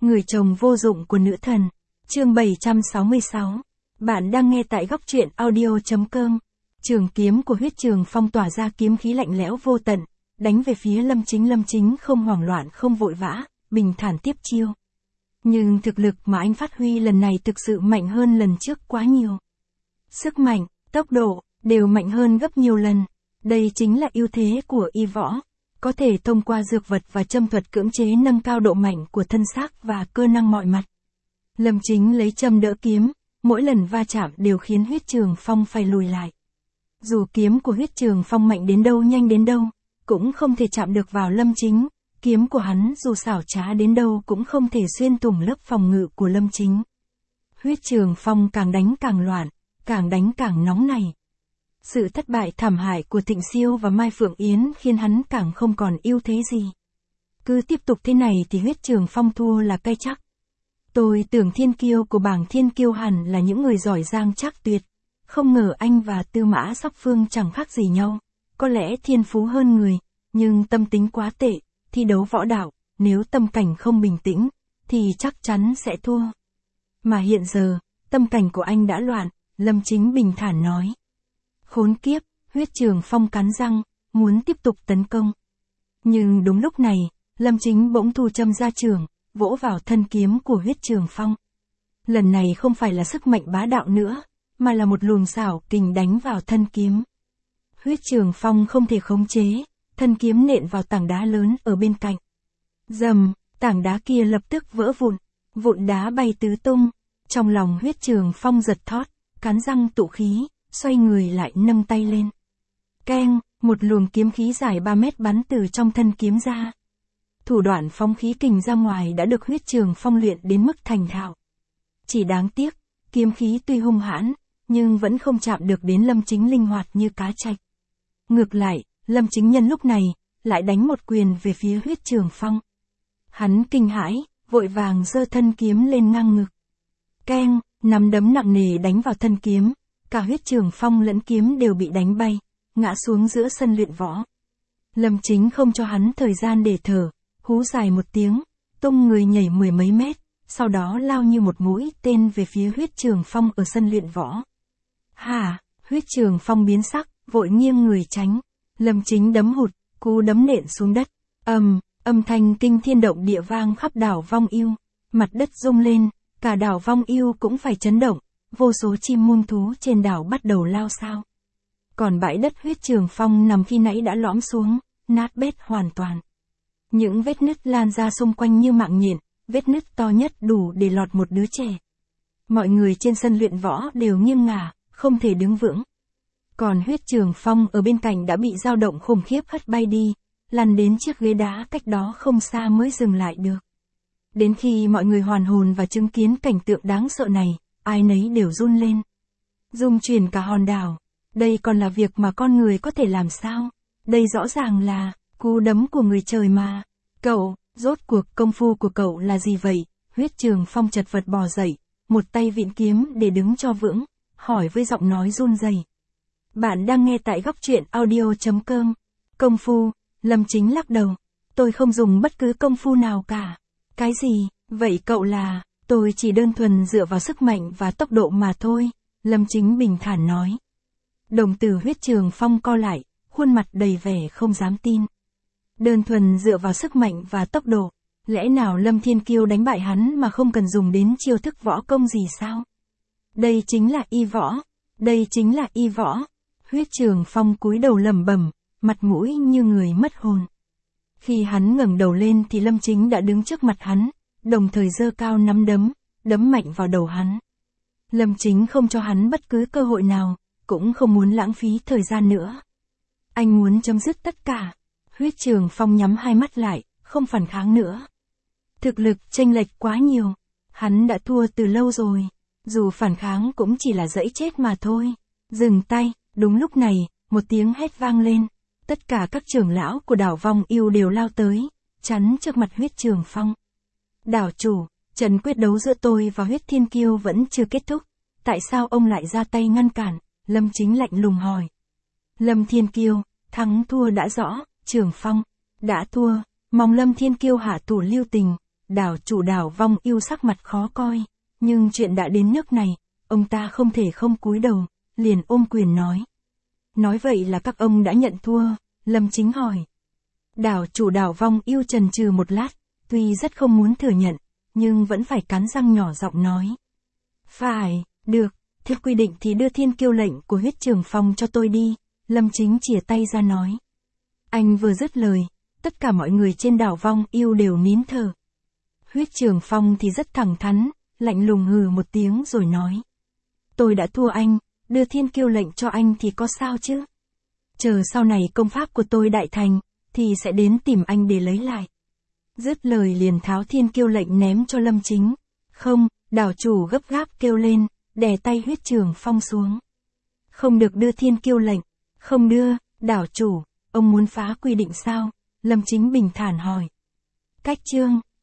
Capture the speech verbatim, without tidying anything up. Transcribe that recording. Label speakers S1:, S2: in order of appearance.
S1: Người chồng vô dụng của nữ thần. Chương bảy trăm sáu mươi sáu. Bạn đang nghe tại góc truyện audio.com. Trường kiếm của Huyết Trường Phong tỏa ra kiếm khí lạnh lẽo vô tận, đánh về phía Lâm Chính. Lâm Chính không hoảng loạn không vội vã, bình thản tiếp chiêu. Nhưng thực lực mà anh phát huy lần này thực sự mạnh hơn lần trước quá nhiều. Sức mạnh, tốc độ, đều mạnh hơn gấp nhiều lần. Đây chính là ưu thế của y võ. Có thể thông qua dược vật và châm thuật cưỡng chế nâng cao độ mạnh của thân xác và cơ năng mọi mặt. Lâm Chính lấy châm đỡ kiếm, mỗi lần va chạm đều khiến Huyết Trường Phong phải lùi lại. Dù kiếm của Huyết Trường Phong mạnh đến đâu nhanh đến đâu, cũng không thể chạm được vào Lâm Chính. Kiếm của hắn dù xảo trá đến đâu cũng không thể xuyên thủng lớp phòng ngự của Lâm Chính. Huyết Trường Phong càng đánh càng loạn, càng đánh càng nóng này. Sự thất bại thảm hại của Thịnh Siêu và Mai Phượng Yến khiến hắn càng không còn ưu thế gì. Cứ tiếp tục thế này thì Huyết Trường Phong thua là cái chắc. Tôi tưởng thiên kiêu của bảng thiên kiêu hẳn là những người giỏi giang chắc tuyệt. Không ngờ anh và Tư Mã Sóc Phương chẳng khác gì nhau. Có lẽ thiên phú hơn người, nhưng tâm tính quá tệ. Thi đấu võ đạo, nếu tâm cảnh không bình tĩnh, thì chắc chắn sẽ thua. Mà hiện giờ, tâm cảnh của anh đã loạn, Lâm Chính bình thản nói. Khốn kiếp, Huyết Trường Phong cắn răng, muốn tiếp tục tấn công. Nhưng đúng lúc này, Lâm Chính bỗng thu châm ra trường, vỗ vào thân kiếm của Huyết Trường Phong. Lần này không phải là sức mạnh bá đạo nữa, mà là một luồng xảo kình đánh vào thân kiếm. Huyết Trường Phong không thể khống chế, thân kiếm nện vào tảng đá lớn ở bên cạnh. Rầm, tảng đá kia lập tức vỡ vụn, vụn đá bay tứ tung. Trong lòng Huyết Trường Phong giật thót, cắn răng tụ khí, xoay người lại nâng tay lên. Keng, một luồng kiếm khí dài ba mét bắn từ trong thân kiếm ra. Thủ đoạn phóng khí kình ra ngoài đã được Huyết Trường Phong luyện đến mức thành thạo. Chỉ đáng tiếc, kiếm khí tuy hung hãn, nhưng vẫn không chạm được đến Lâm Chính linh hoạt như cá trạch. Ngược lại, Lâm Chính nhân lúc này, lại đánh một quyền về phía Huyết Trường Phong. Hắn kinh hãi, vội vàng giơ thân kiếm lên ngang ngực. Keng, nắm đấm nặng nề đánh vào thân kiếm, cả Huyết Trường Phong lẫn kiếm đều bị đánh bay, ngã xuống giữa sân luyện võ. Lâm Chính không cho hắn thời gian để thở, hú dài một tiếng, tung người nhảy mười mấy mét, sau đó lao như một mũi tên về phía Huyết Trường Phong ở sân luyện võ. Hả, Huyết Trường Phong biến sắc, vội nghiêng người tránh. Lâm Chính đấm hụt, cú đấm nện xuống đất. Ầm, âm thanh kinh thiên động địa vang khắp đảo Vong Yêu. Mặt đất rung lên, cả đảo Vong Yêu cũng phải chấn động. Vô số chim muông thú trên đảo bắt đầu lao xao. Còn bãi đất Huyết Trường Phong nằm khi nãy đã lõm xuống, nát bét hoàn toàn. Những vết nứt lan ra xung quanh như mạng nhện, vết nứt to nhất đủ để lọt một đứa trẻ. Mọi người trên sân luyện võ đều nghiêng ngả, không thể đứng vững. Còn Huyết Trường Phong ở bên cạnh đã bị dao động khủng khiếp hất bay đi, lăn đến chiếc ghế đá cách đó không xa mới dừng lại được. Đến khi mọi người hoàn hồn và chứng kiến cảnh tượng đáng sợ này, ai nấy đều run lên. Rung chuyển cả hòn đảo. Đây còn là việc mà con người có thể làm sao? Đây rõ ràng là cú đấm của người trời mà. Cậu, rốt cuộc công phu của cậu là gì vậy? Huyết Trường Phong chật vật bò dậy, một tay vịn kiếm để đứng cho vững, hỏi với giọng nói run rẩy. Bạn đang nghe tại góc truyện audio.com. Công phu, Lâm Chính lắc đầu. Tôi không dùng bất cứ công phu nào cả. Cái gì, vậy cậu là, tôi chỉ đơn thuần dựa vào sức mạnh và tốc độ mà thôi, Lâm Chính bình thản nói. Đồng tử Huyết Trường Phong co lại, khuôn mặt đầy vẻ không dám tin. Đơn thuần dựa vào sức mạnh và tốc độ, lẽ nào Lâm Thiên Kiêu đánh bại hắn mà không cần dùng đến chiêu thức võ công gì sao? Đây chính là y võ, đây chính là y võ. Huyết Trường Phong cúi đầu lẩm bẩm, mặt mũi như người mất hồn. Khi hắn ngẩng đầu lên thì Lâm Chính đã đứng trước mặt hắn, đồng thời giơ cao nắm đấm, đấm mạnh vào đầu hắn. Lâm Chính không cho hắn bất cứ cơ hội nào, cũng không muốn lãng phí thời gian nữa. Anh muốn chấm dứt tất cả. Huyết Trường Phong nhắm hai mắt lại, không phản kháng nữa. Thực lực chênh lệch quá nhiều, hắn đã thua từ lâu rồi, dù phản kháng cũng chỉ là dẫy chết mà thôi. Dừng tay. Đúng lúc này, một tiếng hét vang lên, tất cả các trưởng lão của đảo Vong Yêu đều lao tới, chắn trước mặt Huyết Trường Phong. Đảo chủ, trận quyết đấu giữa tôi và Huyết Thiên Kiêu vẫn chưa kết thúc, tại sao ông lại ra tay ngăn cản? Lâm Chính lạnh lùng hỏi. Lâm Thiên Kiêu, thắng thua đã rõ, Trường Phong, đã thua, mong Lâm Thiên Kiêu hạ thủ lưu tình, Đảo chủ Đảo Vong Yêu sắc mặt khó coi, nhưng chuyện đã đến nước này, ông ta không thể không cúi đầu, liền ôm quyền nói. Nói vậy là các ông đã nhận thua, Lâm Chính hỏi. Đảo chủ Đảo Vong Yêu chần chừ một lát, tuy rất không muốn thừa nhận, nhưng vẫn phải cắn răng nhỏ giọng nói. Phải, được, theo quy định thì đưa thiên kiêu lệnh của Huyết Trường Phong cho tôi đi, Lâm Chính chìa tay ra nói. Anh vừa dứt lời, tất cả mọi người trên Đảo Vong Yêu đều nín thở. Huyết Trường Phong thì rất thẳng thắn, lạnh lùng hừ một tiếng rồi nói. Tôi đã thua anh, đưa thiên kiêu lệnh cho anh thì có sao chứ? Chờ sau này công pháp của tôi đại thành, thì sẽ đến tìm anh để lấy lại. Dứt lời liền tháo thiên kiêu lệnh ném cho Lâm Chính. Không, đảo chủ gấp gáp kêu lên, đè tay Huyết Trường Phong xuống. Không được đưa thiên kiêu lệnh, không đưa, đảo chủ, ông muốn phá quy định sao? Lâm Chính bình thản hỏi. Cách chương